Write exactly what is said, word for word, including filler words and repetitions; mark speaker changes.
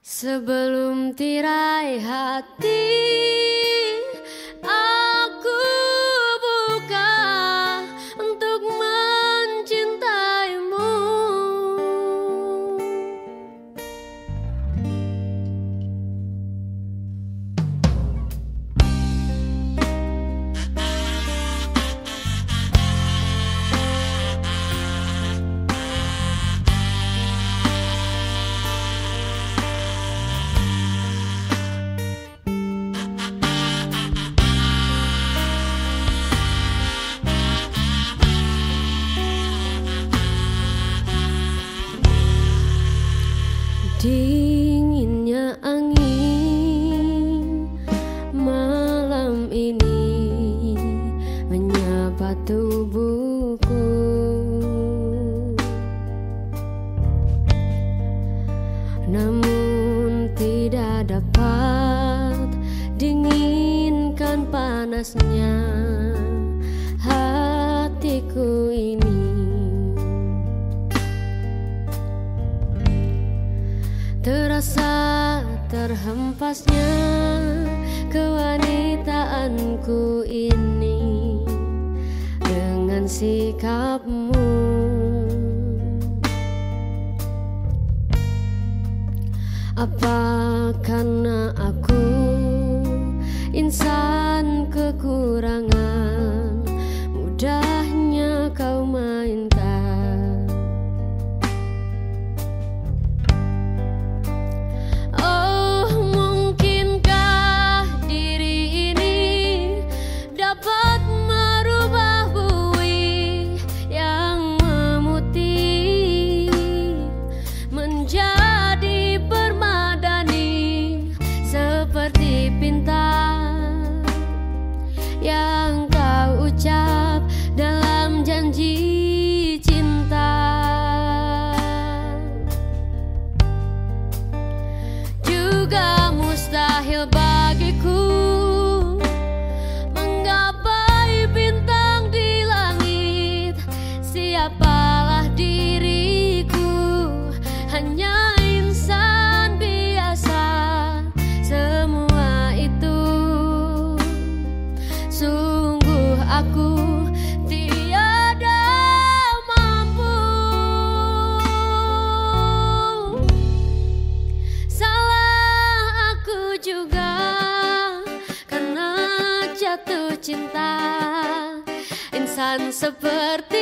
Speaker 1: Sebelum tirai hati aku buka untuk mencintaimu. Dinginnya angin malam ini menyapa tubuhku. Namun tidak dapat dinginkan panasnya hatiku ini. Terasa terhempasnya kewanitaanku ini dengan sikapmu. Apa karena aku insan kekurangan, mudahnya kau mainkan? Jadi permadani seperti pinta yang kau ucap dalam janji cinta. Juga mustahil bagiku menggapai bintang di langit. Siapalah diriku, hanya insan biasa. Semua itu sungguh aku tiada mampu. Salah aku juga karena jatuh cinta insan seperti